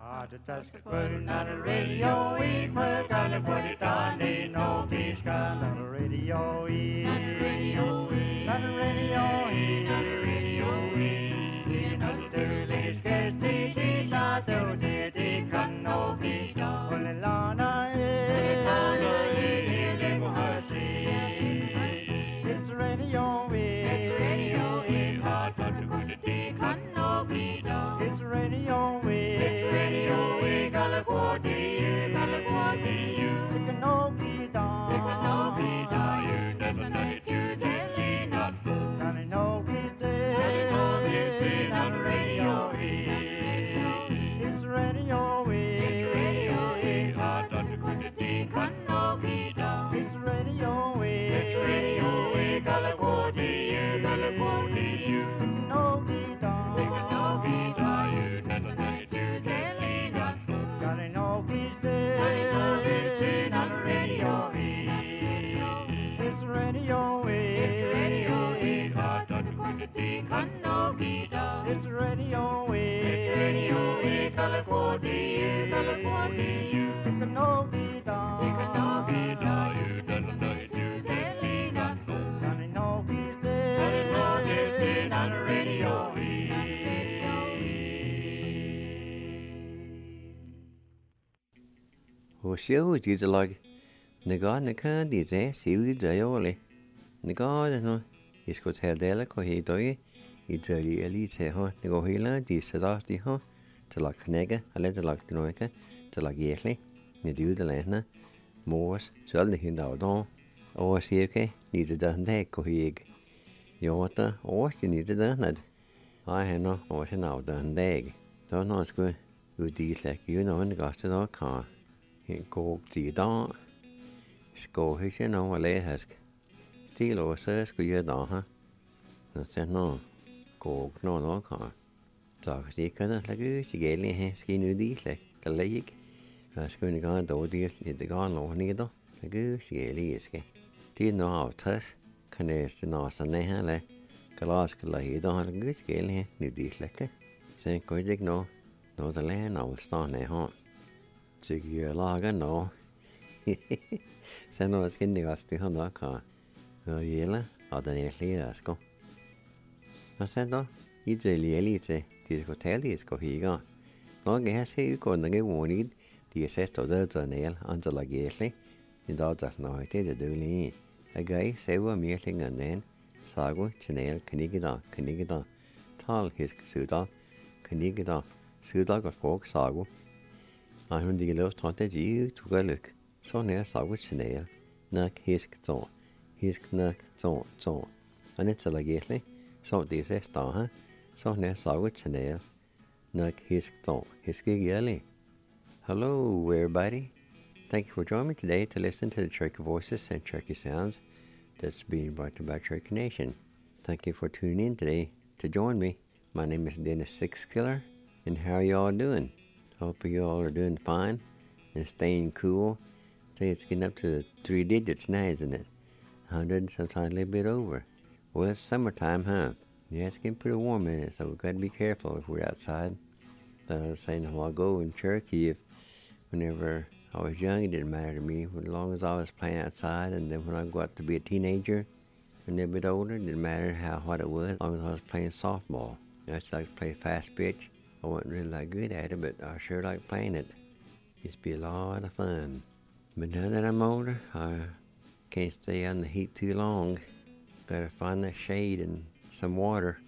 Just putting on the radio, we put on the put it on the no peace on the radio, on the radio, on the radio, on the radio, in the Sterling Skesti, Tita, the Canopi, Olilana, it's radio, it's radio, hot, but the Canopi, it's radio, it's radio, we gotta go to you, take a no pita, you never know it, you telling us, gotta know he's dead, on the radio, it's radio, hot, but the Canopi, it's radio, we gotta go to you, no pita, you never know it, you telling us, gotta know he's dead, on the radio, it's radio, hot, but the Canopi, it's radio, we gotta go to you, take a no pita, you never know it, you telling us, gotta know he's dead, on the radio, Hồ siêu chỉ là người có người khác đi thế siêu đi chơi rồi, người có thôi, isco theo đấy là có hiện tới, đi chơi đi chơi ha, người có hiện là đi sẽ ra đi ha, chỉ là cái này cái, hay là chỉ là cái nói cái, chỉ là ghét đấy, người điều đó là nè, mua số là hiện đầu đó, ô siêu cái, đi chơi đó thế có hiện, giờ đó, ô chỉ đi chơi đó là, ai nó, ô sẽ nào đó thế, đó nó sẽ cứ đi là kiểu nó người có sẽ đó cả. Hiện cô chỉ đó, cô hay sẽ nói là lẽ hết, tí lộ sơ của giờ đó ha, nó sẽ nói cô nó cả, cho cái cái đó là cứ chỉ ghé lên ha, cái nữa đi là cái lấy cái này có đồ đi thì có lộ này đó, là cứ chỉ ghé lên cái, tí nó học thớt, cái này nó sẽ này ha là cái lo cái lấy đó là cứ chỉ ghé lên ha, nữa đi là cái, sẽ có cái nó là lẽ nào sao này ha. Chỉ lo cái nó, xem nó cái này là cái hơn đó cả, rồi vậy là ở đây này là có, nó xem đó, ý chơi lý chơi, thì có thể thì có gì cả, nó cái sẽ có những cái nguồn ít, thì sẽ tổ chức cho này là anh cho là gì đấy, thì đó là nói thế là được đi, cái sẽ qua miếng sinh ngân nên, sau đó cho này cái đó, thal hết sự đó, cái đó, sự đó có phổ sau đó. I hun die luft hat det ju tugaluk. Så när jag såg snäll. Nack hisk så. Hisk nack så. Han är så lägligt. Så det är så ha. Så när jag såg snäll. Nack hisk så. Hisk gärli. Hello everybody. Thank you for joining me today to listen to the Cherokee voices and Cherokee sounds that's being brought to you by Cherokee Nation. Thank you for tuning in today to join me. My name is Dennis Sixkiller, and how are you all doing? Hope you all are doing fine and staying cool. Say it's getting up to the 3 digits now, isn't it? 100, sometimes a little bit over. Well, it's summertime, huh? Yeah, it's getting pretty warm in it, so we've got to be careful if we're outside. But I was saying a while ago in Cherokee, whenever I was young, it didn't matter to me. As long as I was playing outside, and then when I got to be a teenager, and a bit older, it didn't matter how hot it was, as long as I was playing softball. I used to like to play fast pitch. I wasn't really that good at it, but I sure like playing it. Used to be a lot of fun. But now that I'm older, I can't stay out in the heat too long. Gotta find that shade and some water.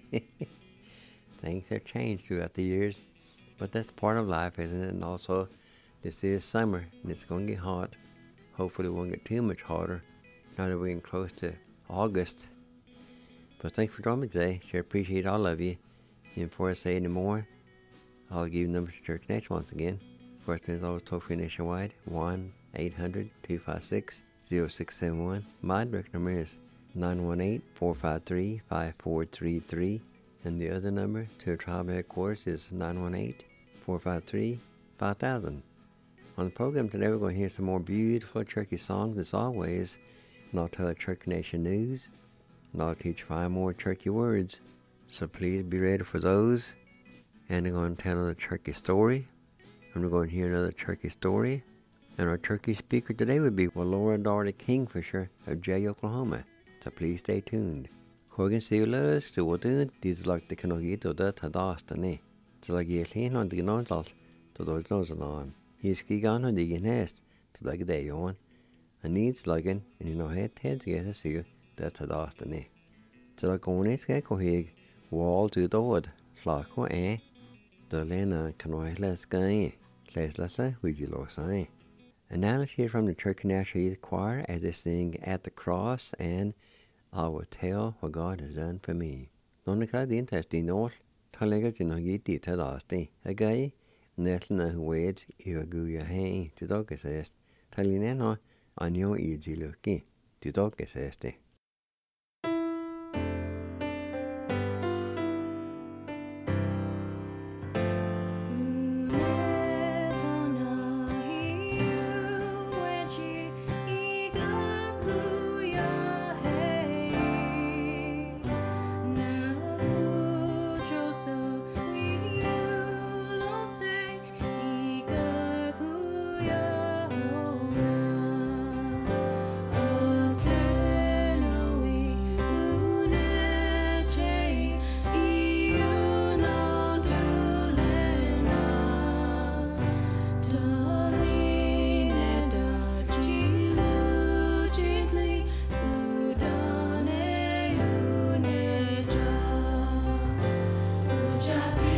Things have changed throughout the years, but that's part of life, isn't it? And also, this is summer, and it's going to get hot. Hopefully it won't get too much hotter, now that we're getting close to August. But thanks for joining me today. Sure appreciate all of you. And before I say any more, I'll give you the numbers to Cherokee Nation once again. First is always toll-free nationwide, 1-800-256-0671. My direct number is 918-453-5433. And the other number to the tribe headquarters is 918-453-5000. On the program today, we're going to hear some more beautiful Cherokee songs as always. And I'll tell the Cherokee Nation news. And I'll teach 5 more Cherokee words. So please be ready for those. And I'm going to tell the Cherokee story. and we're going to hear another turkey story. And our turkey speaker today would be Laura Doherty Kingfisher of Jay, Oklahoma. So please stay tuned. Corgan Silas, so what these like the Kanogi to the Tadastane. So like you clean on the nozzles to those noses on. He's gigan on the nest to like day on. And needs lugging, and you know, head to get a seal that Tadastane. So like on it, get cohig, wall to the wood, flacco eh. The Lena Canoilas Guy, Leslasa, Wigilo Sign. And now let's hear from the Turkey National Youth Choir as they sing At the Cross and I Will Tell What God Has Done For Me. Nonica the interesting note, Talaga Jinogi Dita Dasti, a guy, Nestlina who waits, Iraguya Hay, to dog assist, Talineno, on your easy looking, to dog assist. Just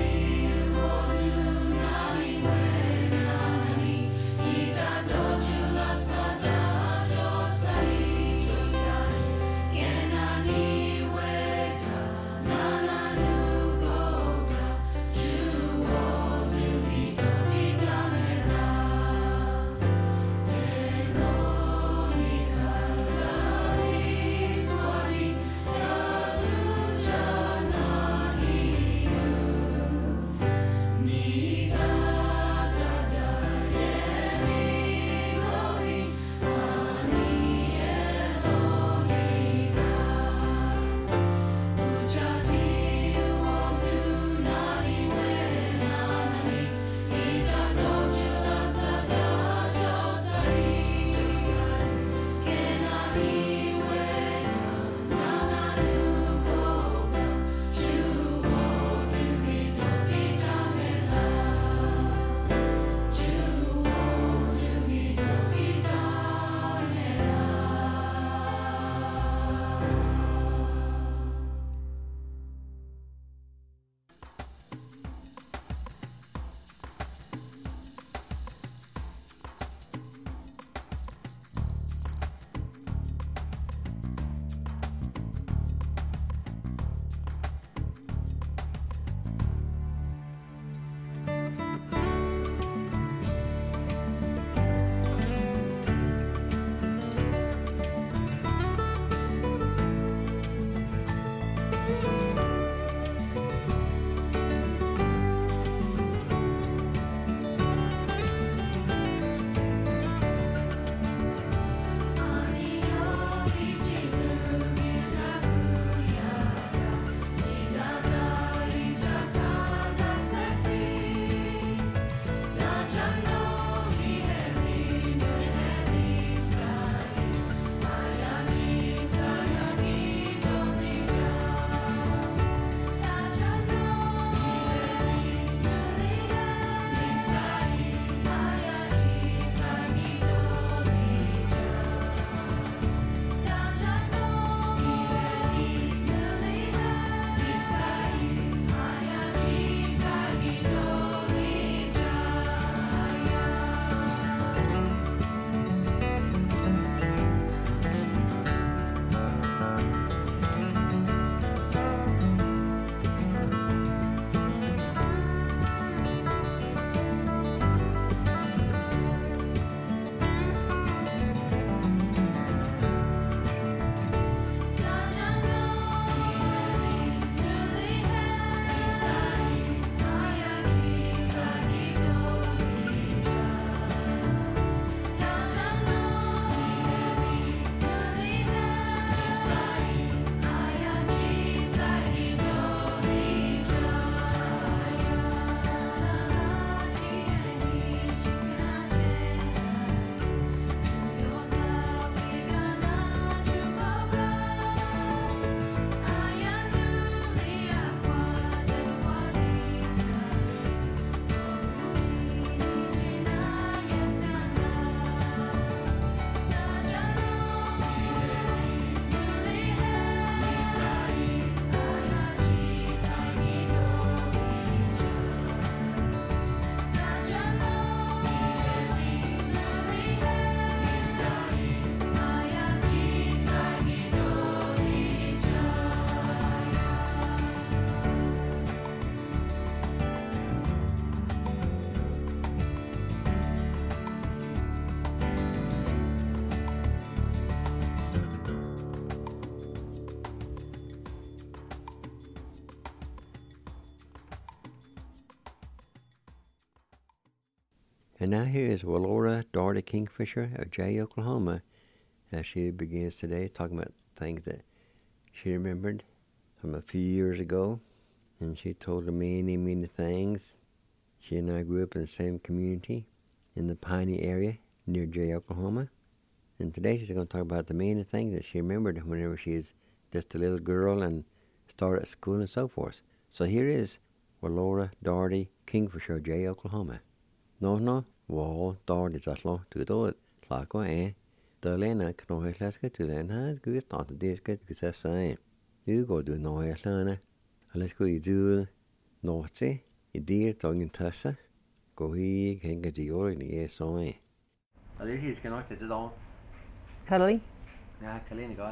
And now here is Wallora Doherty Kingfisher of Jay, Oklahoma, as she begins today talking about things that she remembered from a few years ago. And she told her many, many things. She and I grew up in the same community in the Piney area near Jay, Oklahoma. And today she's going to talk about the many things that she remembered whenever she was just a little girl and started at school and so forth. So here is Wallora Doherty Kingfisher of Jay, Oklahoma. No, Wall Doherty Zaslo to do it. Laco the Lena Knohe Laska to then has good start to this good because that's saying. You go to Noe Lana. Let's go do Norte, a dear tongue Tassa. Go he can get the oil in the air so. At least he's connected to all. Cuddly, Yeah, Kalina got.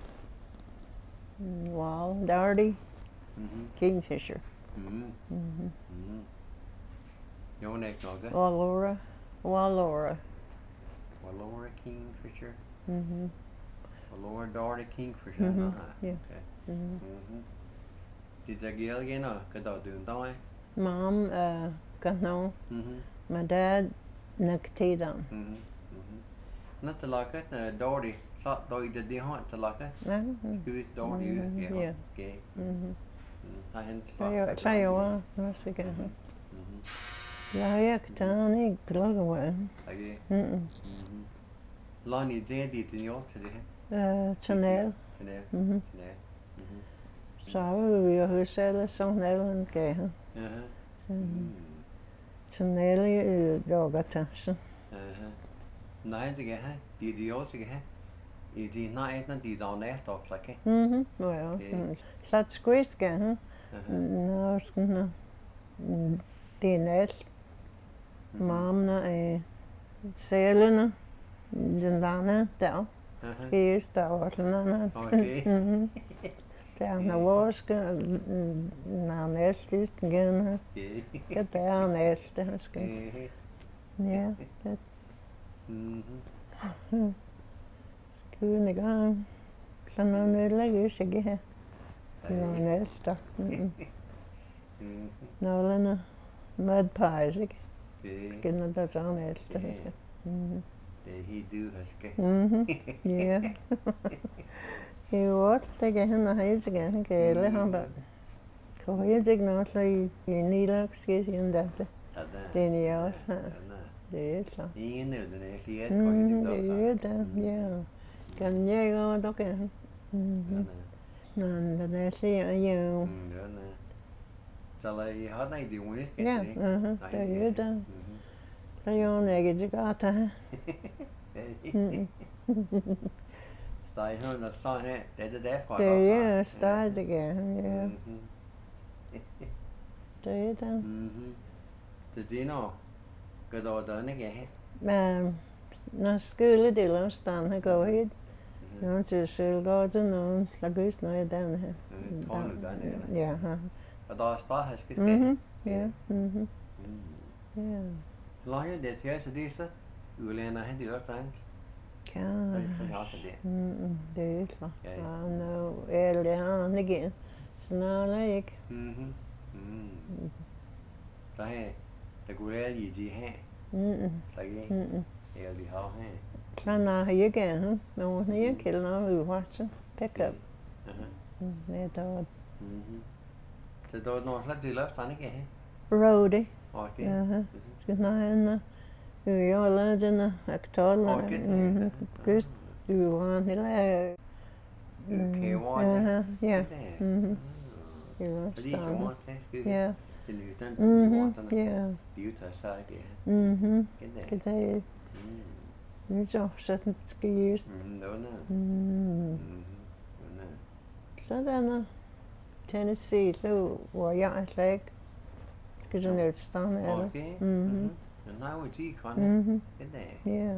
Wall, Doherty, Kingfisher, Your neck dog. Wallora, Wallora Kingfisher. Wallora Doherty Kingfisher. Yeah. Okay. Did the girl again or could I do that? Mom, no. My dad, Naktidan. Not to like it, Doherty. Thought though he did the hunt to like it. Who's Doherty? Yeah. Okay. I hadn't Tayoa, that's again. Ja, Tani, Glogaway. Okay. Lonnie did it in your today. Chanel. Today. Så vi jo huset sån Ellen gav. Chanel i Dogatashen. Nej, det kan have. Det er også kan have. Det er nej, når de er næst op, så kan. Well, slat squeeze gav. Nå, sådan det er net. Mamma er sælerne. Den derne der. Skis der var sådan noget. Okay. Der er vaske, når næst igen. Det er næst, det skal. Ja, det. Skulle ikke gang. Så når nedlægger sig ikke her. Når næst der. Nålene. Mud pies, ikke? Skinner der så næst. Det he do haske. Ja. Jo, det kan han have sig gerne gælde ham bare. Kan jeg ikke noget så i Nilak skal sige det. Det er jo det er så. Ingen af den er flere kan det ja. Kan jeg gå der kan. Nå, det er så jo. Så la I har nej det unik. Ja, det er det. Der er jo ikke gata. Steg hun og sådan her. Det der godt. Det er stadig igen, ja. Det er det. Det er noget. Gør du det ikke her? Men når skulle det løsstand her går hit. Nå til Sølgården, nå slagus når jeg den her. Ja. Og der er stadig her skal ske. Ja. Ja. Lager det her så det så udlænder han det også tegn. Ja. Det er klart. Ja. Nå, eller han ikke. Snarere ikke. Så her, der kunne være i de her. Så ikke? Ja, de har her. Klar har jeg gerne. Nå, når jeg kælder noget ud fra pick up. Det er Så der er noget slet det løfter, ikke her? Roadie. Okay. Skal snakke jeg lavede den aktuelle. Just du var en lille. Ja. Det er så meget. Ja. Det lyder den. Ja. Det er jo tager sig ikke. Det er det. Så sådan skal jeg. Sådan Tennessee, så hvor jeg slet ikke skal sådan et sted eller. Okay. Men nej, det kan. Det Ja.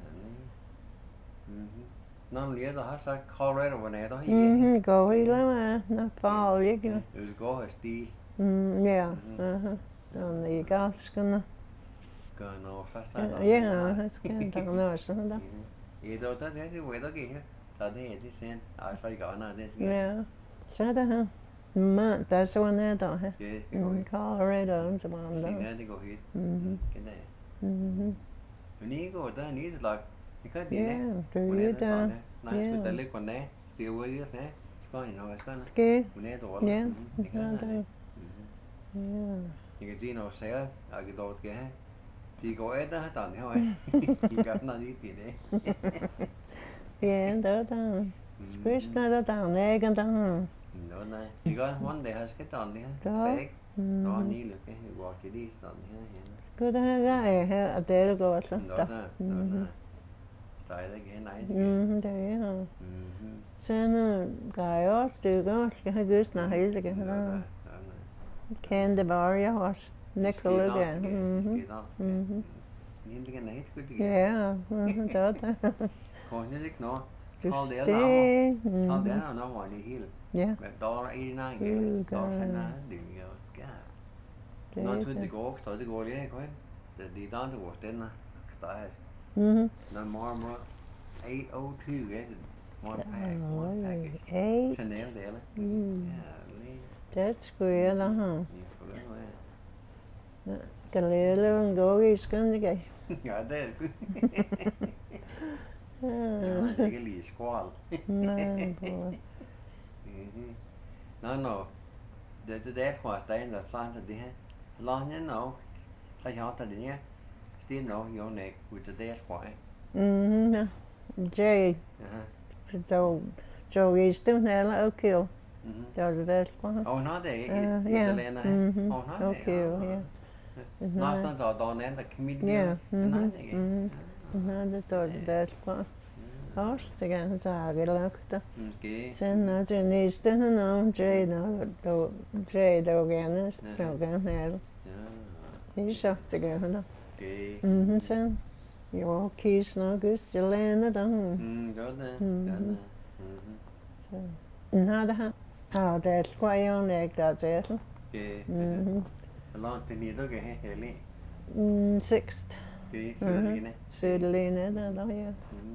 Når du lige har sagt Colorado, hvor er der her? Går hele med, når farvel ikke. Det går i stil. Ja. Den er galskende. Gør noget fast. Ja, det skal der noget sådan der. Ja, det er det weather gear. Så det er det sen. Altså ikke andet det. Ja. Så er det her. Men der er sådan her der her. Ja, Colorado, så var der. Sen er det går helt. Ni go da ni like ni ka di Yeah, ne. do When you it da? na Yeah. the lick one ne. Still with you ne. Going no it's gonna. Okay. When it all. Yeah. Ni ka Yeah, na. da. Yeah. Ni ka di no say a cái đồ cái chỉ có ấy đó tao thôi. Chỉ có nó đi thì đấy. Yeah, da da. First da da ne gan da. Đó này. Chỉ có one day has cái tao đi ha. Đó. Sẽ nó ni được cái quả chỉ đi tao đi ha. Good ha ha a del go at. Đó nè. Đó nè. Tại đây cái này thì. There you. Sen gaios du go ha gus na heis again. Đó nè. Ken de Baria was Nickel again. Nhìn cái này hết cái Yeah, da da. Coi như lịch nó. Just All day stay. All day nó ngoài đi hill. Yeah. $1.89 God. $1.89 đừng nhớ cả. Nó thôi thì có thôi thì có đấy coi. Đi down to work then tại nó more 802 cái one package. Hey, Chanel đấy là. that's great, huh? Nhiều lắm rồi. Cái lẽ luôn go is going to get. Dạ đấy. Cái lì squall. No, boy. No. Det var det enda sant det här. Långt nå. Jag har tagit det. Still nå jag nek ut det var. No. Jay. So he's still there, okay. Does that one? Oh, not det. Yeah. Italienare. Oh, not det. Okay, yeah. Nästan då den där comedian. Yeah. Nej det. No, that's one. Host again, zaga lukta. Okej. Sen när du nyste no Jay då Jay då igen då igen här. Ja. Ni sa det igen då. Okej. Sen jag kis no gust jag lämnar då. Då det. Nada ha. Ja, det är skoj jag där det. Okej. Långt ni då det heli. Sixth. Okej, så det. Söderlinje där då ja.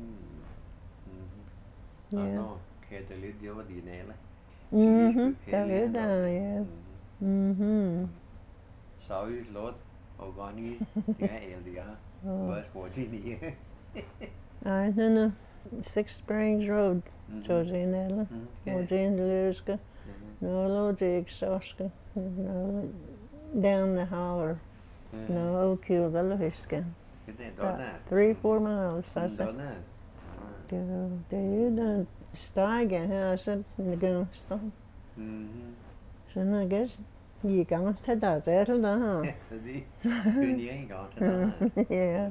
No, che te li dio di nele. Det är det ja. Så ju låt och gani ja eldiga. Vad får det ni? Nej, no. Six Springs Road. Så det nere. Och det löska. No logic soska. No down the holler. No okay, the hiska. Det då där. 3-4 miles, that's Då it. där. Det är den stigen här så det går så. Sen jag guess gick han till där så då ha. Det kunde jag inte gå. Ja.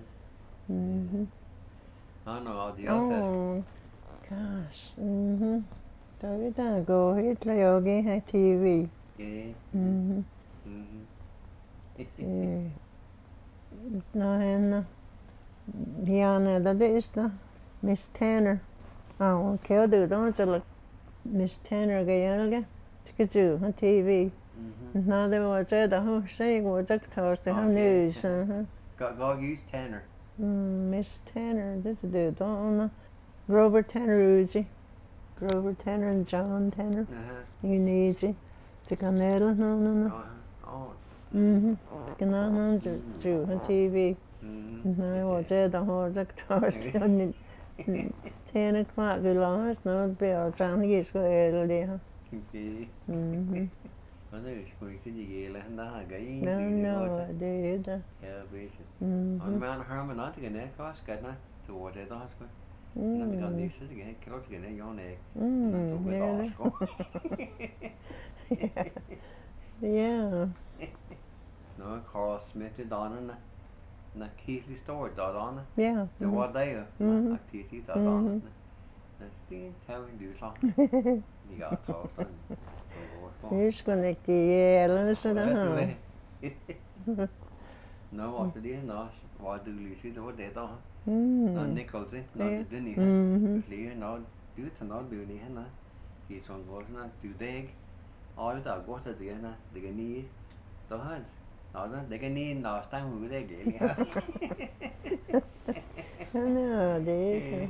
No, det är Gosh. Då är det gå hit till jag här TV. No henne. Diana det är så. Miss Tanner. Okay, du då så Miss Tanner gaelga. Ska du ha TV. Nå det var så där hon säger vad jag tar så han news. Go use Tanner. Miss Tanner det är du då. Robert Tanner Uzi. Robert Tanner and John Tanner. You need it. Det kan eller no. Genau, du ha TV. Nej, vad det där har jag tar så 10 o'clock vi långt nu blir jag gick så är det. Okej. Nó là cái gì là hắn đã gãy. No, det är det. Ja, visst. Och man hör man att det är kvar ska det då det då ska. När det kan det så det är klart det är jag nej. Ja. Nå Carl Smith Donna na Keithley Store Donna. Ja. Det var det ju. Aktivitet Donna. Det tälling du så. Ni har tagit den. Det ska ni inte eller så där. Nå var det nå var du lyser det var det då. Nå Nichols nå det ni. Lige nå du tar nå du ni henne. I sån går såna du deg. All det går så det henne. Det kan ni. Då hans. Nå det kan ni nå stanna med det gel. Ja, det är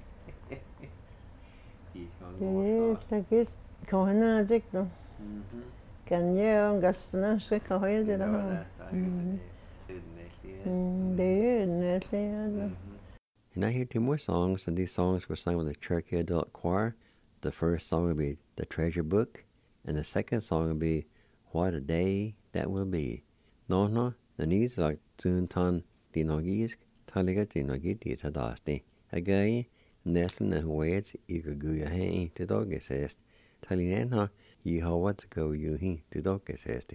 det är det kolla det då. Kan jag gastna så kan jag det då. And I hear two more songs, and these songs were sung with the Cherokee Adult Choir. The first song will be The Treasure Book, and the second song will be What a Day That Will Be. No, the needs like Tsun Ton Dinogisk, Taliga Dinogiti Tadasti. Agay, Neslin and Waits, Igaguya Hay, the dog assist. Talinena, ye how what to go you he, the dog assist.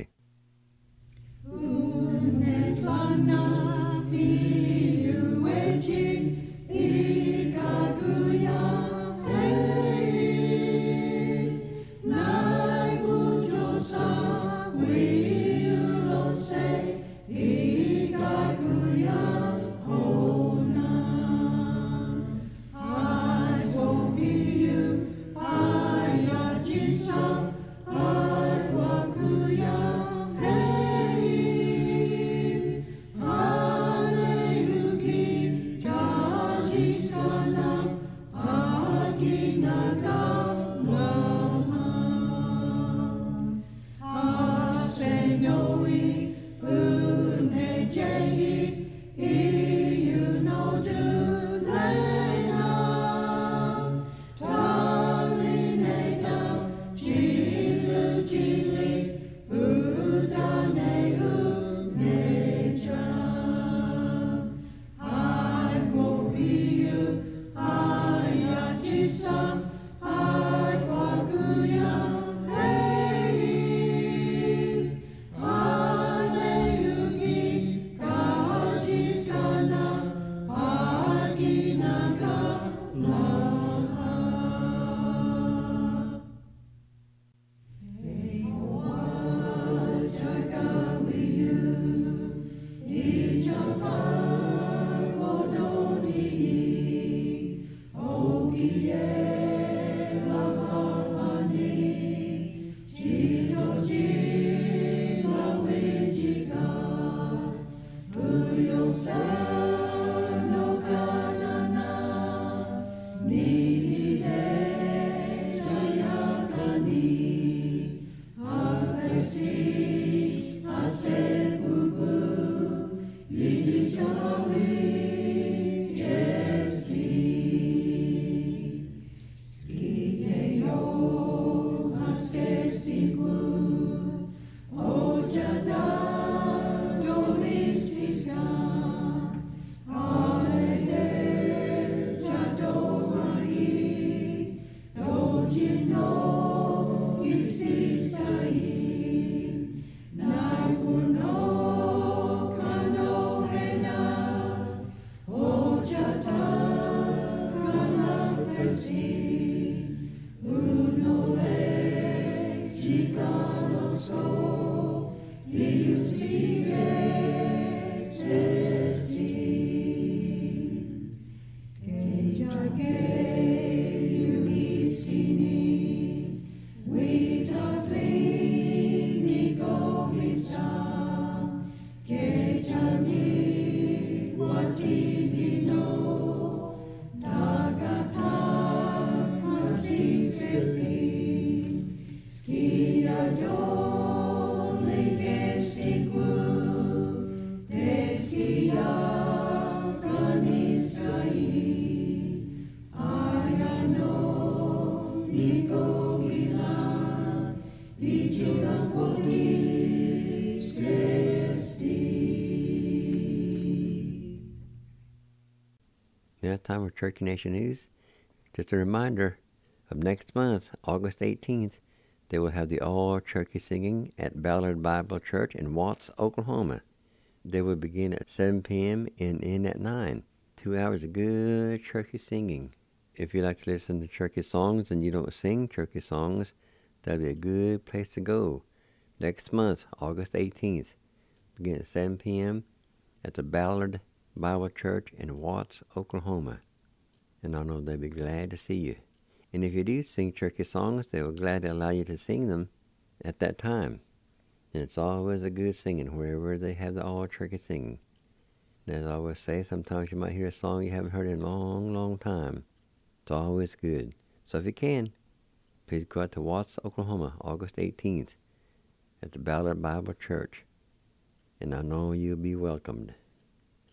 Now it's time for Cherokee Nation News. Just a reminder of next month, August 18th, they will have the all Cherokee singing at Ballard Bible Church in Watts, Oklahoma. They will begin at 7 p.m. and end at 9. 2 hours of good Cherokee singing. If you like to listen to Cherokee songs and you don't sing Cherokee songs, that'll be a good place to go. Next month, August 18th, begin at 7 p.m. at the Ballard Bible Church in Watts, Oklahoma. And I know they'll be glad to see you. And if you do sing Cherokee songs, they will gladly allow you to sing them at that time. And it's always a good singing wherever they have the all Cherokee singing. And as I always say, sometimes you might hear a song you haven't heard in a long, long time. It's always good. So if you can, please go out to Watts, Oklahoma, August 18th at the Ballard Bible Church. And I know you'll be welcomed.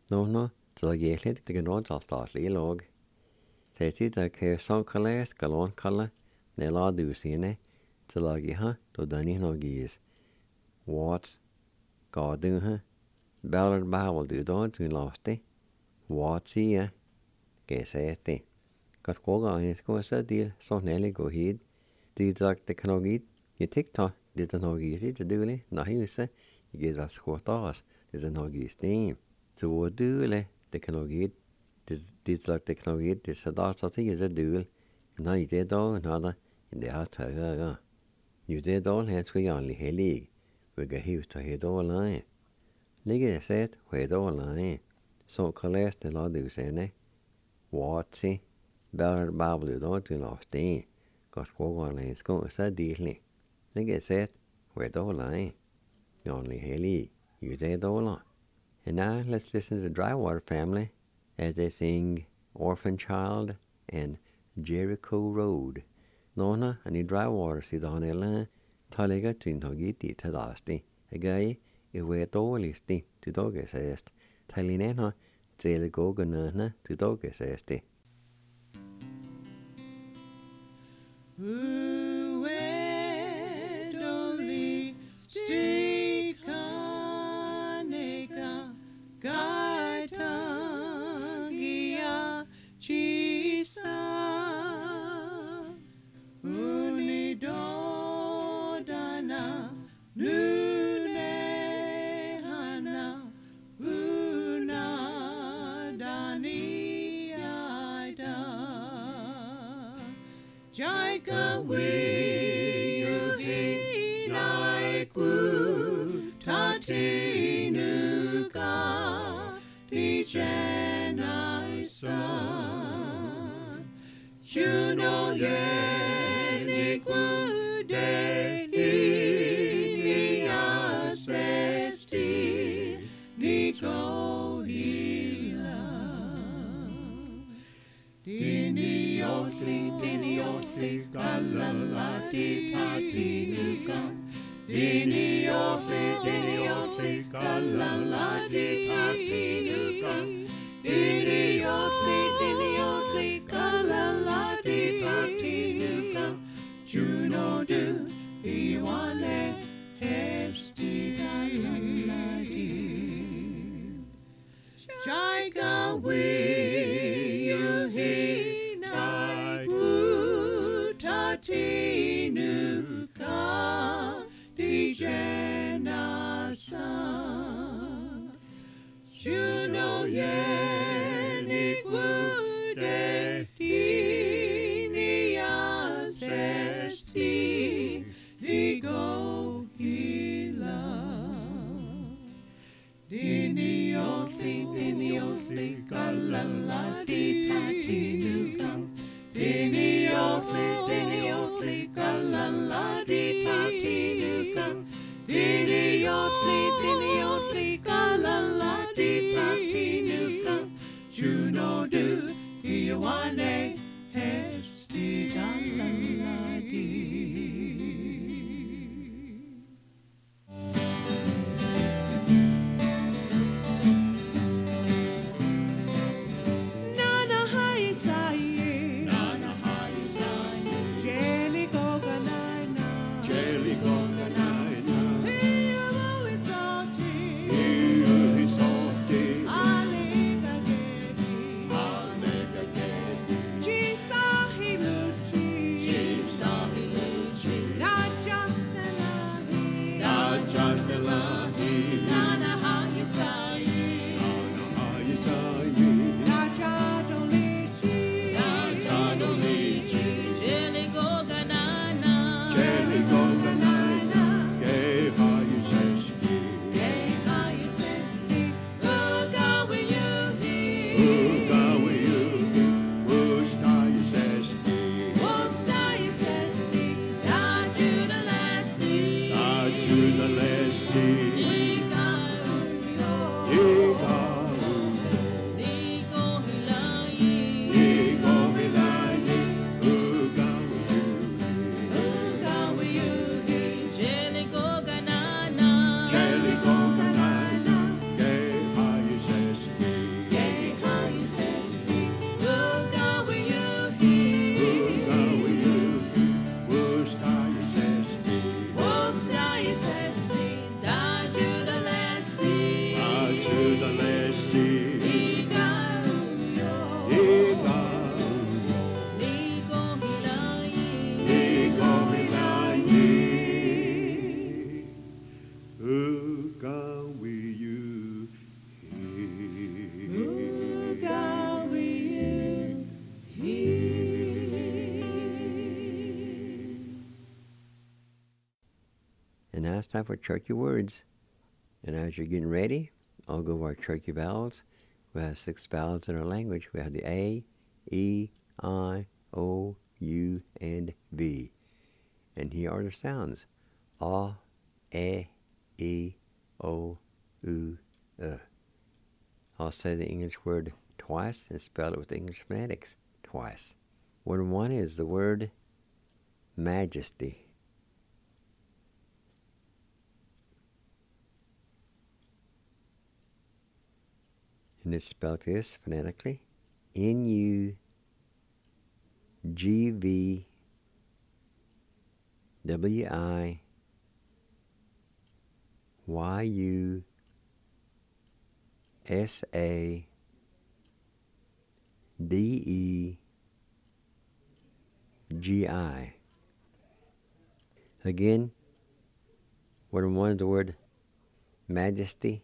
No, til å gjøre litt til noe til statlig låg. Det er det ikke sånn kalles, galon kalle, nella du sine, til å gjøre, da denne noe gis. What, ga du her, bærer bævel du da, du laftig. What sier, gesete. Gat gåga en skåse til sånn eller gå hit. De sagt det kan noe hit, jeg tikta, det er noe gis ikke dulig, nei huset, jeg gis at skåta oss, det er noe gis det. Så hvor dulig, det kan noe hit, de sagt det kan noe hit, det er da så sier det dulig. Nei, det er da, nada, det har tøyre. Jo, det er da, han skal gjerne helig, vi går hit og hit og lai. Ligger det sett, hit og lai. Så kalles det la du sene. Watsi, bærer babel da til laftig. Gat gåga en skåse dillig. Ligger sett, hit og lai. Gjerne helig, jo det er da. And now let's listen to the Drywater Family as they sing Orphan Child and Jericho Road. Nona and the Drywater si da nella talega tin hogiti tadasti. Agai I we dålisti to doges est. Talinena tele goganana to doges esti. Jaika we uhi naiku tatinuka tichenai san chuno yeniku de inia sesti niko hila Dini galalati tatinuka Dini orfi galalati tatinuka Dini orfi galalati tatinuka Juno du iwane testi galalati Jaika we Tinuka dijenasa Juno yenikvude dinia sesti digo hila Dini otli gala And now it's time for Cherokee words. And as you're getting ready, I'll go over our Cherokee vowels. We have 6 vowels in our language. We have the A, E, I, O, U, and V. And here are the sounds. A, E, O, U, I'll say the English word twice and spell it with English phonetics twice. Word 1 is the word majesty. And it's spelled this phonetically. N-U-G-V-W-I-Y-U-S-A-D-E-G-I. Again, word 1 is the word majesty.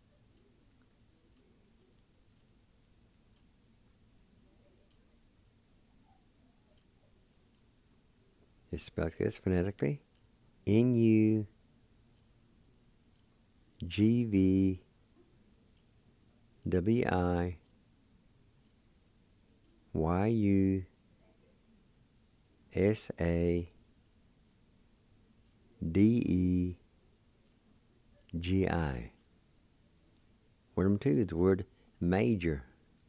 It's spelled this phonetically. N-U-G-V-W-I-Y-U-S-A-D-E-G-I. Word number 2 is the word major.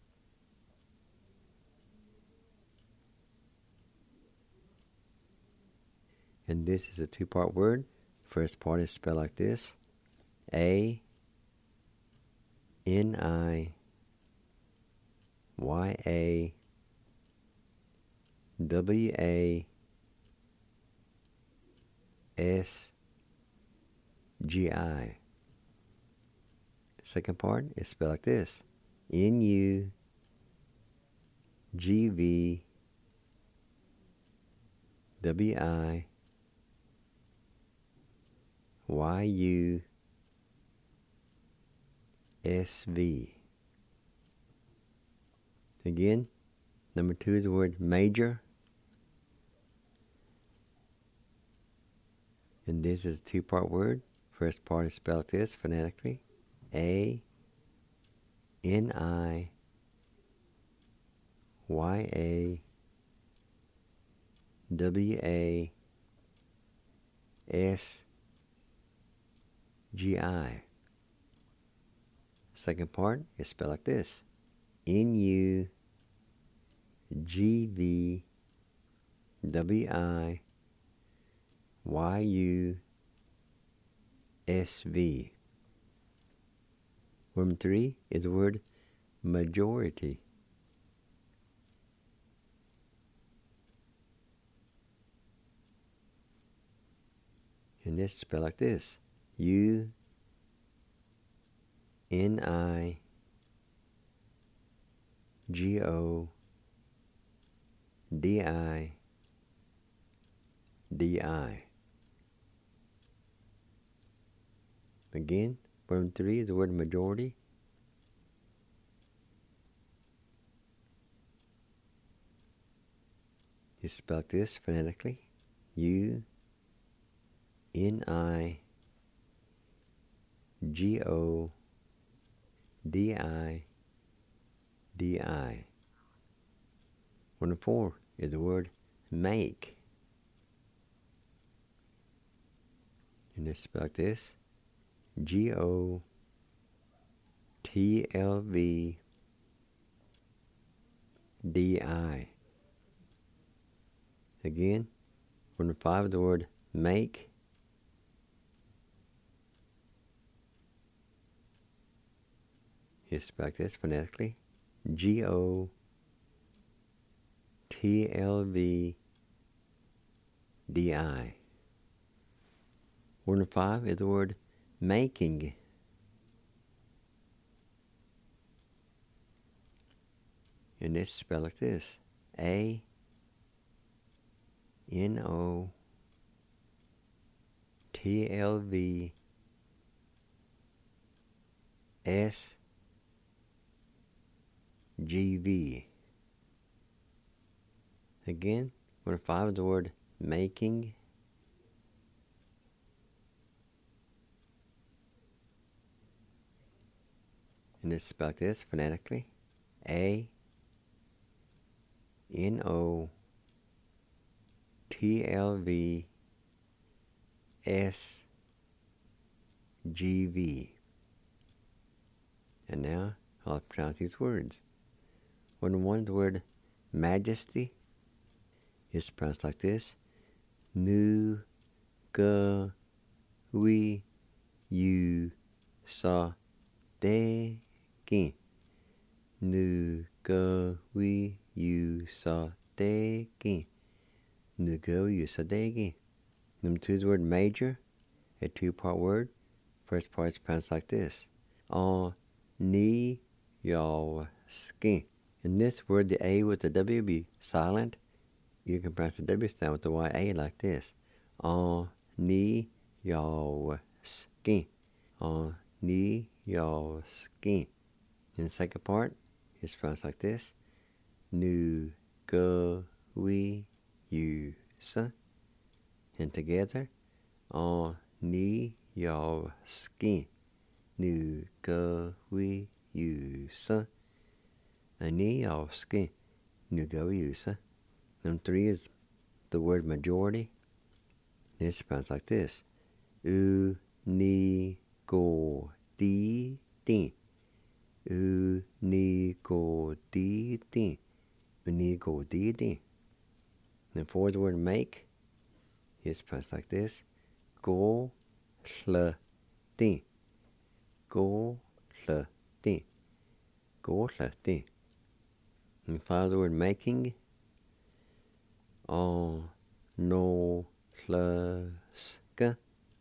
And this is a 2-part word. First part is spelled like this. A-N-I-Y-A-W-A-S-G-I. Second part is spelled like this. N-U-G-V-W-I-Y-U-S-V. Again, number 2 is the word major. And this is a 2-part word. First part is spelled this phonetically. A-N-I-Y-A-W-A-S-G-I. Second part is spelled like this. N-U-G-V-W-I-Y-U-S-V. Word 3 is the word majority. And this is spelled like this. U-N-I-G-O-D-I-D-I. Again, word 3 is the word majority. It's spelled this phonetically. U-N-I-G-O-D-I-D-I. Word 4 is the word make. And it's spelled this. G-O-T-L-V-D-I. Again, word 5 is the word make. It's spelled this phonetically. G-O-T-L-V-D-I. Word 5 is the word making. And it's spelled like this. A-N-O-T-L-V-D-I-N-G. SGV. Again, we're going to follow the word making. And it's spelled this phonetically. ANOTLVSGV. And now I'll pronounce these words. When one word majesty is pronounced like this: Nu Ga We You Sa De Gi. Nu Ga We You Sa De Gi. Nu Ga We You Sa De Gi. Number two is the word major, a two-part word. First part is pronounced like this: Ni Yaw Ski. In this word, the A with the W be silent. You can pronounce the W sound with the YA like this: Ni Yaw Ski. Ni Yaw Ski. In the second part, it's pronounced like this: Nu Ga We You Sa. And together, Ni Yaw Ski. Nu Ga We You Sa. Ni Yaw Ski. Nu Ga We You Sa. Number three is the word majority. It's pronounced like this: U Ni Go Di Di. U Ni Go Di Di. U Ni Go Di Di. And for the word make, it's pronounced like this: Go Hl Di. Go Hl Di. Go Hl Di. And for the word making, No Hlaska.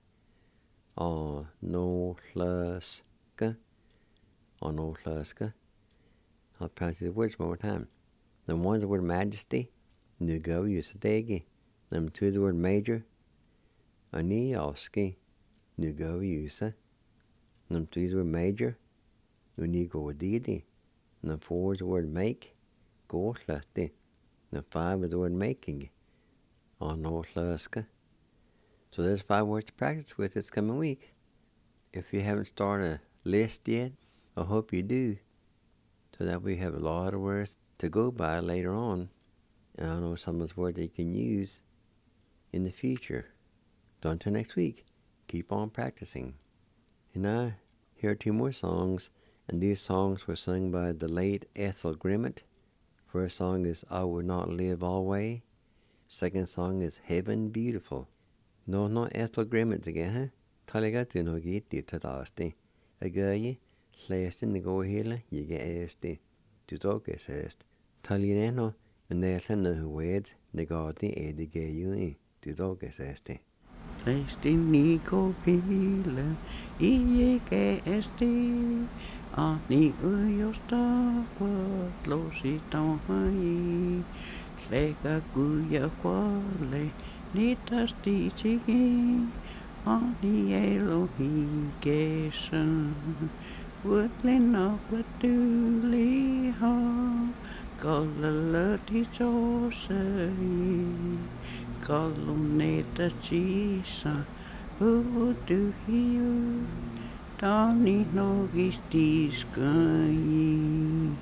No Hlaska. No Hlaska. I'll pronounce the words one more time. Number one is the word majesty. Nu Ga We You Sa De Gi. Number two is the word major. Ni Yaw Ski. Nu Ga We You Sa. Number three is the word major. Ni Go Di Di. Number four is the word make. Go Hla Di. Number five is the word making. No Hlaska. So there's 5 words to practice with this coming week. If you haven't started a list yet, I hope you do, so that we have a lot of words to go by later on. And I know some of those words that you can use in the future. So until next week, keep on practicing. And now, here are 2 more songs, and these songs were sung by the late Ethel Grimmett. First song is I Will Not Live Always. Second song is Heaven Beautiful. No, not Ethel Grimmett again, huh? Taligatu no giti tadasti. Agaye, slastin the go hele, you get esti. To talk as est. Talineno, and there's another word, the gadi edige you to talk as esti. Nico Pila, Ieke Esti, Ani Uyosta, Losita Hai, Slega Guya Quale, Nita Stichigi, Ani Elohi Gesan, Woodlin Aquatuli Ha, Galalati Josei. Colonnetta Cisa, who do you? Tani no gistiskai.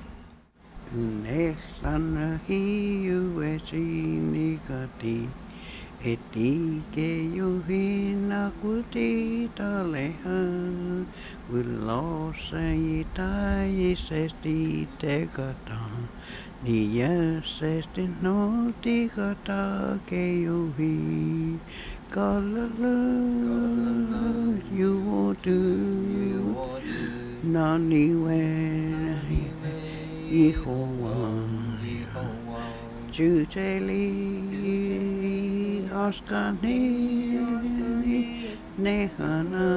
Nellana hiu esinikati, etike juhina kuti taleha, willosa itaisesti tegata. Niäsesti notikata keuhi, kalala juotu, naniwe ihoa, juteli askani, nehana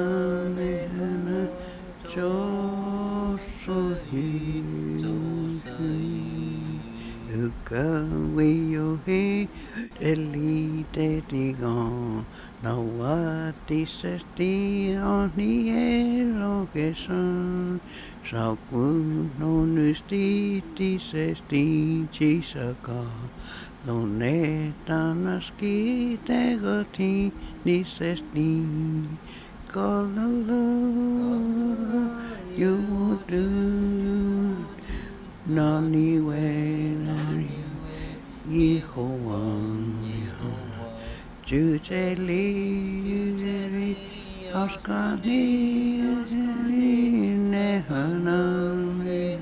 josohi. Uka we yo he Eli te digon. Nauatisesti on hielo kesän. Saapun ystitisesti chisakaa. Lonetaanaski tegoti nisesti. Kalala juudun. Nani wenari. Jehovan. Jujeli askani nehana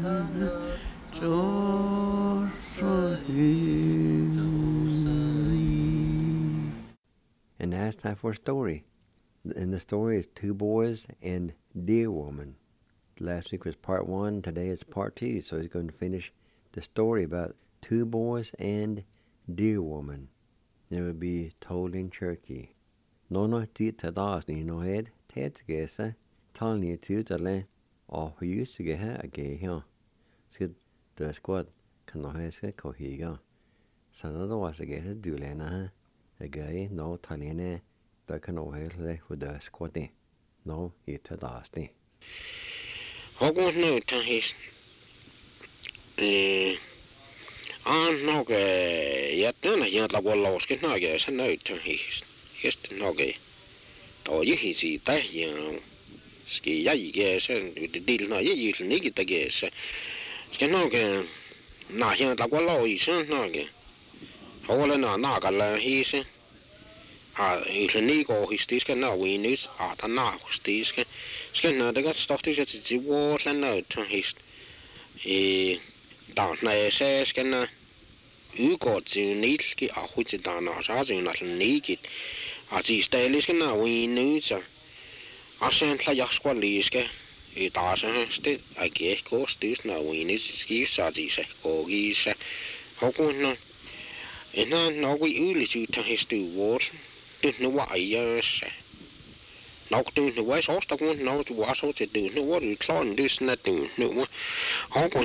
And now it's time for a story. And the story is Two Boys and Deer Woman. Last week was part 1. Today is part 2. So he's going to finish the story about Two Boys and Deer Woman. It will be told in Cherokee. Nona dit tadas ni no head ted gesa talni tu tale or who used to get her a gay here. Skid the squad can no has a cohiga. Sanada was a get a dulena a gay no taline that can no head with the squaddy. No it tadas ni. How won't know to his nog jeg den her la wall skal nok jeg så nødt til hest nok og jeg hisi der jeg skal jeg ikke så det del når jeg ikke ikke der så skal nok nej jeg la wall i så nok holde når kan hisse ikke ni går his skal når vi nyt der når his skal når det kan stoppe det til hvor der nødt til hest der når jeg sagde skal udgår til nilke og hudtidana så er det nilke at de stadig skal nå i nødser og så en jeg skal læse der så sted at jeg går sted når i nødser skift så de så går i så hokun en når vi udløser til heste hvor det nu var jeg så nok det nu var så stor når du var så til det nu var det klart det sådan at det nu hokun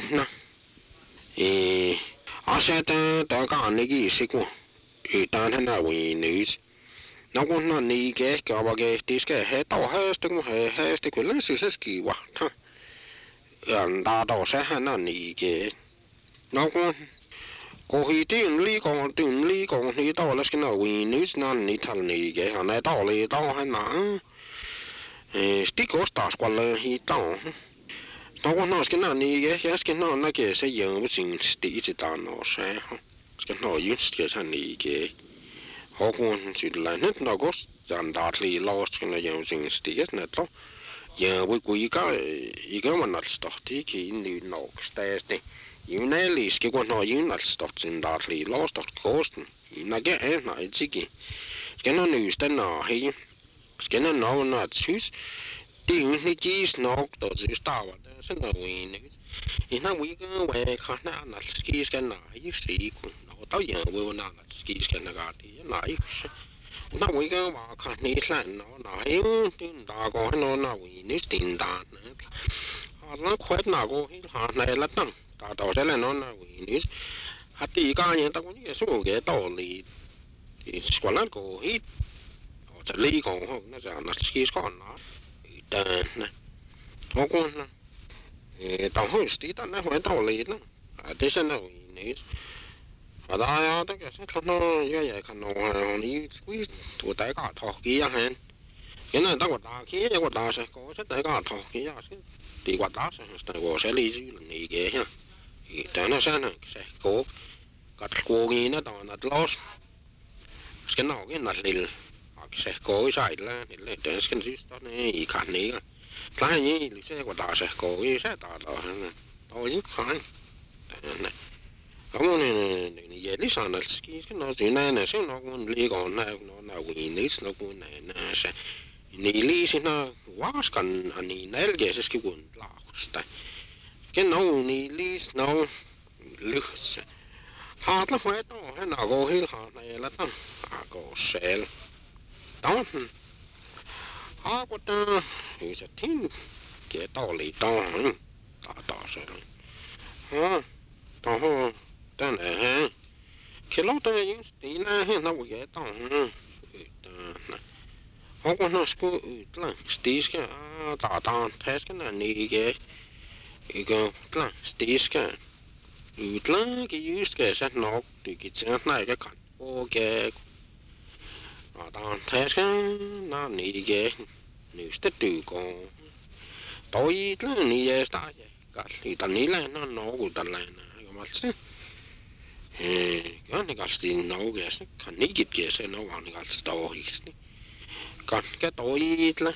og så der kan ikke sikkert der han er i nød når hun ikke gør det skal have dog have det kunne så skiver der så han er ikke når hun går i den lige går i dag der skal nå i nød når han ikke har ikke han er dårlig der han er stik også der skal i dag når hun skal nå ikke jeg skal nå nok så hjemme sin sted til der når så skal nå just det han ikke hokun sydland nyt nokos standardli losken ja sin sted netto ja vi går man at starte ikke ind i nok stadig junali skal gå nå junal start standardli lost kosten i nage er nej ikke skal nå ny stand og he skal nå noget hus det er ikke nok der til start sådan noget i når vi går hvad kan når skal nå i ski og der er jo når ski skal nå det nej når vi går var kan Nederland og nej den der går når vi næsten der og når kvart når går helt har eller der selv når vi næsten har det ikke en der kunne jeg så get dårligt i skolen går helt og så lige går når så når ski skal nå der og kun der højst det der er dårligt det sådan noget næsten og der er der kan så når jeg kan nå i squeeze du der går tog i han cái ta quạt kia quạt đá sẽ có rất đại cả thọ kia thì quạt đá sẽ có sẽ lý gì là này kia ha thì nó sẽ có cắt cố gì nó toàn là loss cái nào cái nát lil sẽ có sai là để cái gì đó này ý khả này cái gì sẽ quạt đá sẽ có cái sẽ đá đó thôi những khoản này không này giờ lý sao là cái nó chuyện này sẽ nó cũng lý còn này nó win nó cũng này sẽ Niili siinä vaskan ani nälkeisesti kun lausta. Kenau niili no lyhtsä. Haatla hoito hän ako hilhaana ja tan ako sel. Ton. Haakota ysätin ketoli ton. Tata sel. Ha. Toho tänne he. cái lúc đó những tí na hiện nó bị cái tông họ còn nó sku là tí cái tao tao thế cái này nị cái là tí cái là cái use cái sát nó thì cái chân này cái cản ok tao thế cái nó nị cái nị sẽ tự con tôi là nị cái ta cái thì ta nị là nó cũng ta là cái mà cái này cái gì nó cái cái nị cái nó vào cái tôi còn cái tôi là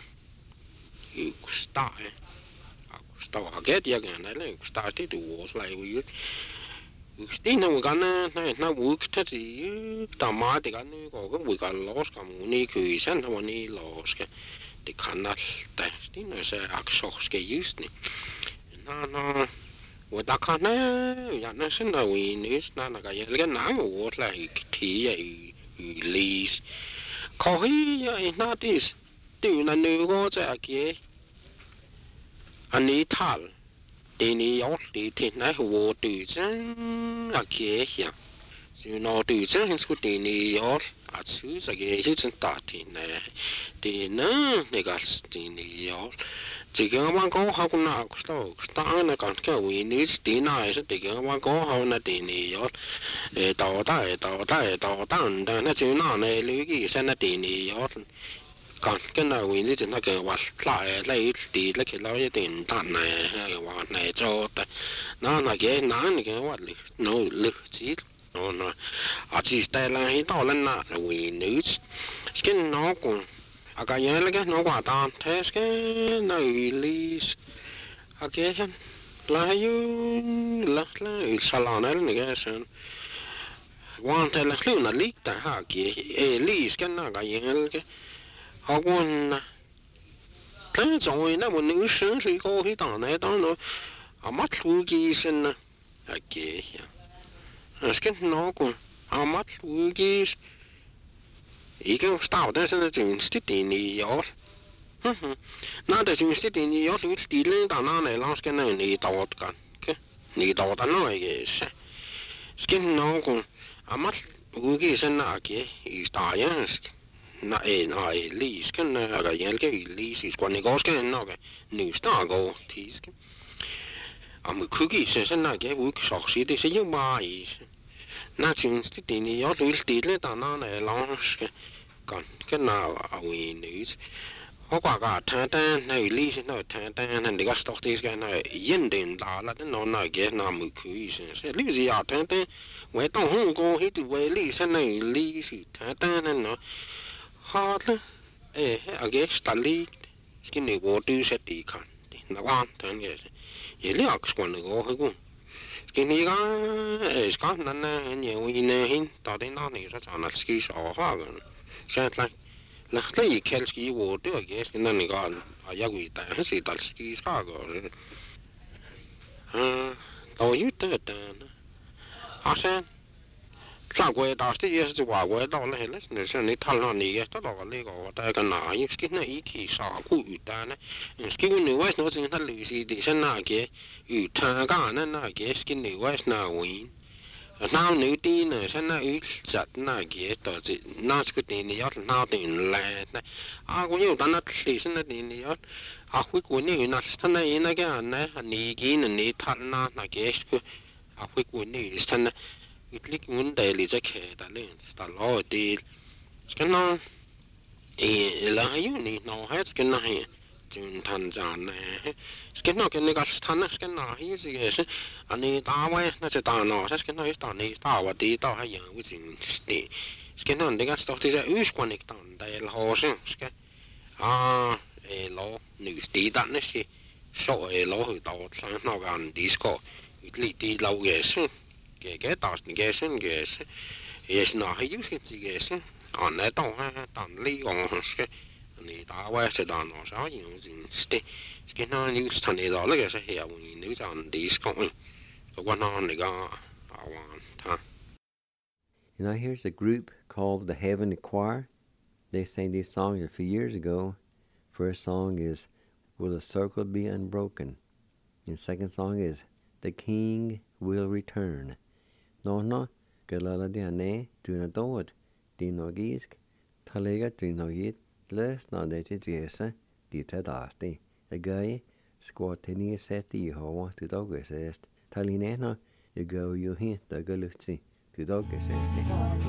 start start cái gì cái này là start thì đủ lại với tí nào cái này nó work thế thì tầm mai thì cái này có cái buổi cái loss cái muốn đi cứ xem thằng này loss cái thì khả năng tại tí nó sẽ access cái use này nó người ta khả năng nhà nó sẽ là vì nếu nó cái cái nào work lại thì vậy release có cái nó thì từ là nếu có cái anh ấy thal thì nhiều thì này hồ từ chân à kia hiện rồi nó từ chân hình sự thì nhiều à chứ cái chân ta thì nữa này cái thì nhiều chỉ cái mà có học nào cũng ta là còn cái vì nếu tí này sẽ thì cái mà có học là thì nhiều tàu ta nó chứ nó này lưu cái xem là thì nhiều còn cái nào vì lý nó cái vật lại lấy tí lấy cái lấy tiền đàn này cái vật này cho nó là cái cái vật nó lực chỉ nó chỉ tay là hết đó lên là vì nữ cái nó cũng cái nhớ là cái nó quả tàn thế cái này lý cái là yêu là salon này cái sơn quan thế là lưu là lý tại ha cái lý cái nào cái nhớ cái họ còn thế rồi nó một nữ sinh thì có cái tảng này đó nó mắt lưu ký sinh nè cái cái nó cũng mắt lưu ký ý cái style đó là chính xác tiền nhiều nó là chính xác tiền nhiều thì tỷ lệ tảng này là cái này này đào cái này đào nó cái nó cũng mắt lưu ký sinh là cái style na list kan aga yel ke list is quan negos ke no ke new star go tis ke am cookie se na ke work soxi de se mai na chin sti ni yo lu sti le ta na ne launch ke kan ke na awi news ho kwa ga ta ta na list no ta ta na de ga stock tis ke na yin den da la no na ke na mu cookie se lu zi ya ta ta we tong hong go hi tu we li se na list ta ta na no hard cái stali cái này vô tư sẽ đi khăn nó quan thế này vậy liệu còn được có không cái này có nên nhiều gì nè hin tao đến nó này rất là ski sọ hoa rồi sẽ là cái gì kêu ski vô tư cái này có à ya quỷ tại hết sự đặt ski sọ rồi tao yêu tới sẽ sao quay đó thì giờ qua quay đó là hết rồi sao này thằng nó này cái đó là cái cái cái nào những cái này ý khi sao cũng ủy ta này cái người ngoài nó chính là lưu sĩ để xem nào cái ủy thằng cái này nào cái cái người ngoài nào win nào nếu đi nữa xem nào ủy chặt nào cái đó thì nào cái tiền này ở nào tiền lại này cũng nhiều đàn thì xem là tiền này ở cuối này nó xem này cái này cái này thằng nào cái cuối này xem cái vấn đề là cái cái đó lên đó là thì cái nó là hay như nó hết cái này chúng thành ra này cái nó cái này cái thành cái nào hay gì cái anh ấy tao vậy nó sẽ tao nó cái nó tao này tao và tí tao hayอย่างcái gì cái nó cái cái thì sẽ use connect đây là hồ sơ cái lo nữ tí đó nó sẽ số lo hồi tao sang nó gần disco cái tí lâu cái cái tao cái sinh cái yes nó hay use cái anh ấy tao ha tao lý còn cái này tao vậy sẽ tao nó sao những gì cái nó use thằng này đó là cái sẽ hiểu nếu chọn disco cái quan nó này cái You know, here's a group called the Heavenly Choir. They sang these songs a few years ago. First song is Will the Circle Be Unbroken? And the second song is The King Will Return. No, Galala diane, do not do it. Dino gisk, Talega dino yit, less not that it is, dita dasti. A guy, squatini set the hoa to dogus est. Talinena, you go you hint the galutzi to dogus est.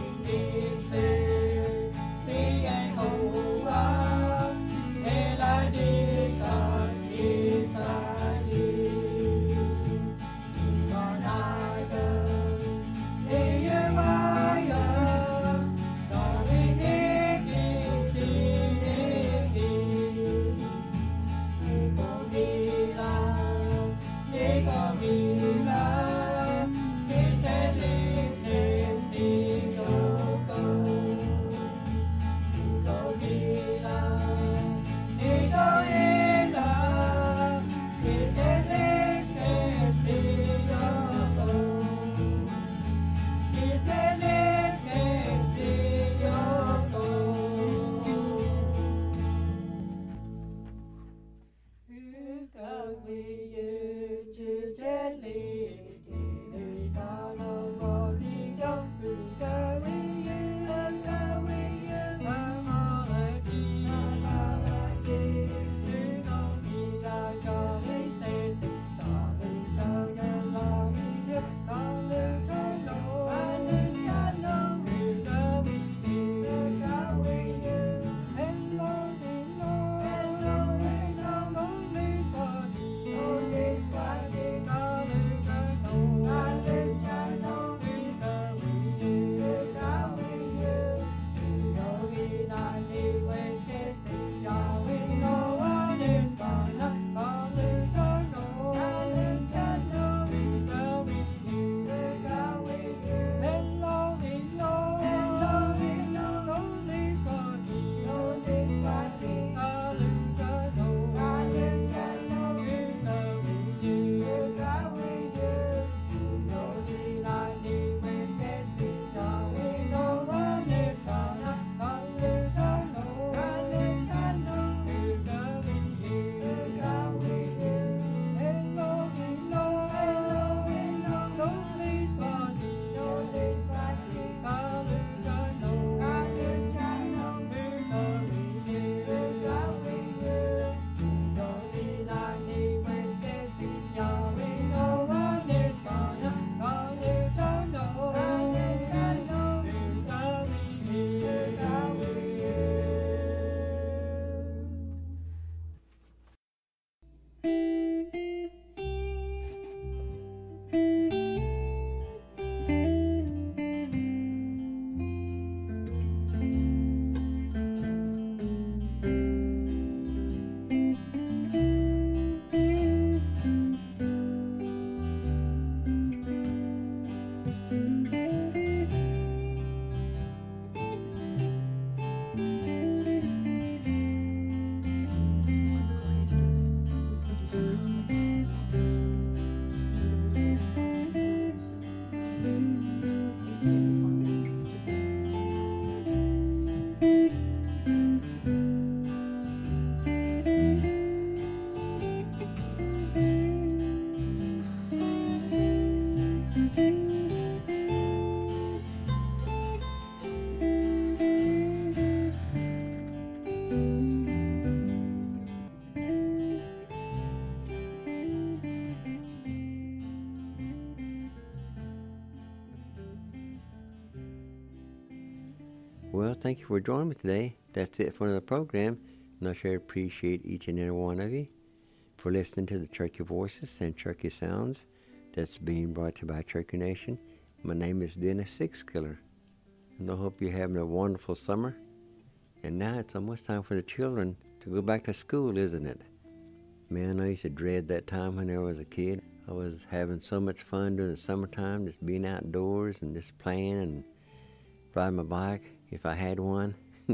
Well, thank you for joining me today. That's it for the program, and I sure appreciate each and every one of you for listening to the Cherokee Voices and Cherokee Sounds that's being brought to you by Cherokee Nation. My name is Dennis Sixkiller, and I hope you're having a wonderful summer. And now it's almost time for the children to go back to school, isn't it? Man, I used to dread that time when I was a kid. I was having so much fun during the summertime, just being outdoors and just playing and riding my bike if I had one.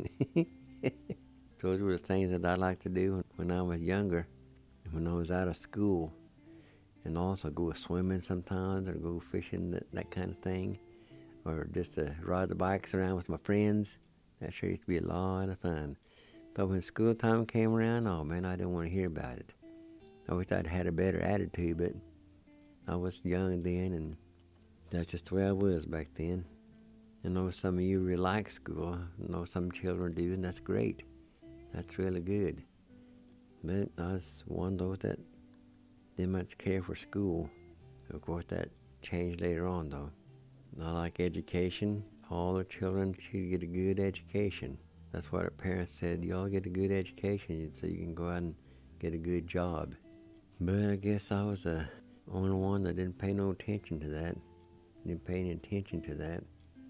Those were the things that I liked to do when I was younger, when I was out of school. And also go swimming sometimes, or go fishing, that kind of thing. Or just to ride the bikes around with my friends. That sure used to be a lot of fun. But when school time came around, oh man, I didn't want to hear about it. I wish I'd had a better attitude, but I was young then, and that's just the way I was back then. I know some of you relax school. I know some children do, and that's great. That's really good. But that's one of those that didn't much care for school. Of course, that changed later on, though. Not like education. All the children should get a good education. That's what our parents said. You all get a good education so you can go out and get a good job. But I guess I was the only one that didn't pay no attention to that. Didn't pay any attention to that.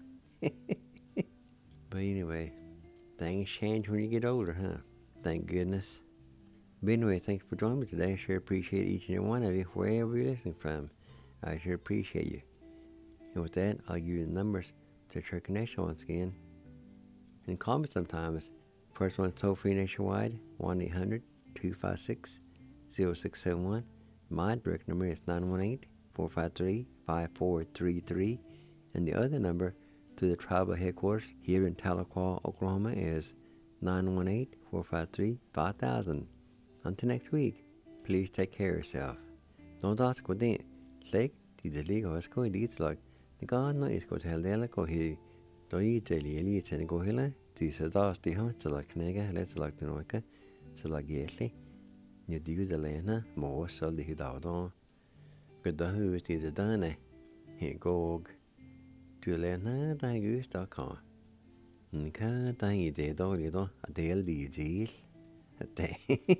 But anyway, things change when you get older, huh? Thank goodness. But anyway, thanks for joining me today. I sure appreciate each and every one of you, wherever you're listening from. I sure appreciate you. And with that, I'll give you the numbers to Church Connection once again. And call me sometimes. First one's toll-free nationwide, 1-800-256-0671. My direct number is 918-453-5433. And the other number to the tribal headquarters here in Tahlequah, Oklahoma is 918-453-5000. Until next week, please take care of yourself. Don't ask for that. Slik, de ligger også gå i dit slag. Det går når I skal til hele gå her. Da I til lige til gå hele. De så der de har til at knække, let til at noget, til at gæsle. Jeg dyr det længe, mor så det hedder da. Godt da hører det derne. Her går. Du længe der er just der kan. Kan der i det dårligt da, at det er det til. Det.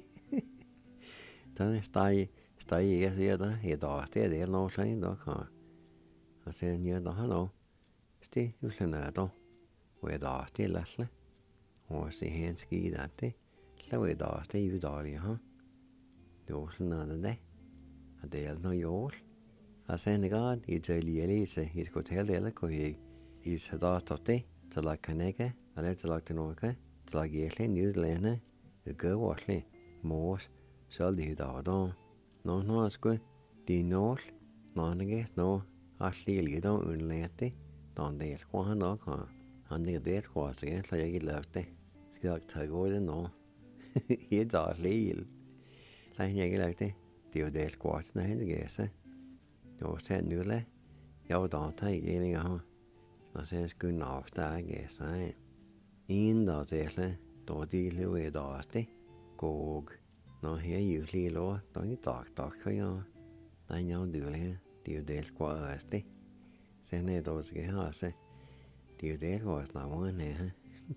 Den steg jeg siger der, det er noget sådan der kan. Og så jeg der har noget. Det jo sådan der. Og jeg der det lasle. Og så hen ski der det. Så jeg der det jo dårligt, ha. Det var sådan der. Og det er noget jord. Og så en gang i til læse, I skal til det eller I så der står det, så der kan ikke, eller så der noget, så der giver slet nydelande. Det gør også mors. Så det der. Nå skal de nål. Nå nå asli da underlete. Dan det skal han da kan. Han det skal så jeg ikke lov det. Skal jeg tage gå det nå. Helt asli. Så jeg ikke lov det. Det er jo det skal når han det gæse. Det var selv nylle. Jeg var da tage igen her. Og så jeg skulle afstage gæse. Ingen der det da de lever der det. Gåg. Nå her er jo lige lov. Der er ikke dag for jeg. Der er jo dyrlige. Det er jo det skal også det. Sen er det skal have så. Det er jo det skal også navne her.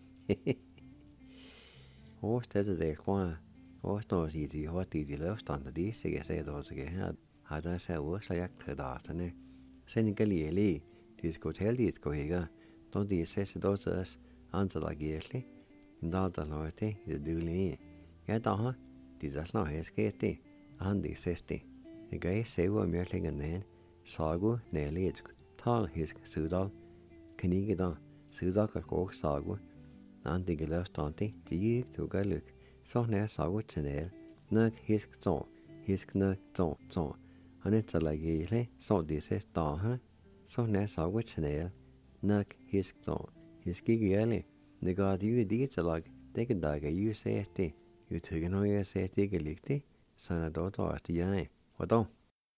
Og det det skal og står sig de har de løfstand de skal se det skal have. Har der så også jeg til daterne. Sen ikke lige de skal til de skal ikke. Då de ses det også antal gæsle. Der noget det dyrlige. Ja da har de der snart her skal det. Han de ses det. Jeg gav se hvor mere længere ned. Sagu nærligt. Tal hisk sydal. Kan ikke da. Sydal kan gå sagu. Når de løftande de gik til galuk. Så nær sagu til nær. Nok hisk så. Hisk nok så. Han er til at gælde. Så de ses da her. Så nær sagu til nær. Nok hisk så. Hisk ikke gælde. Det gør de jo det til at det kan da ikke jo ses det. Jo tykker når jeg ses det ikke ligge det. Så er det da også det jeg. Og da.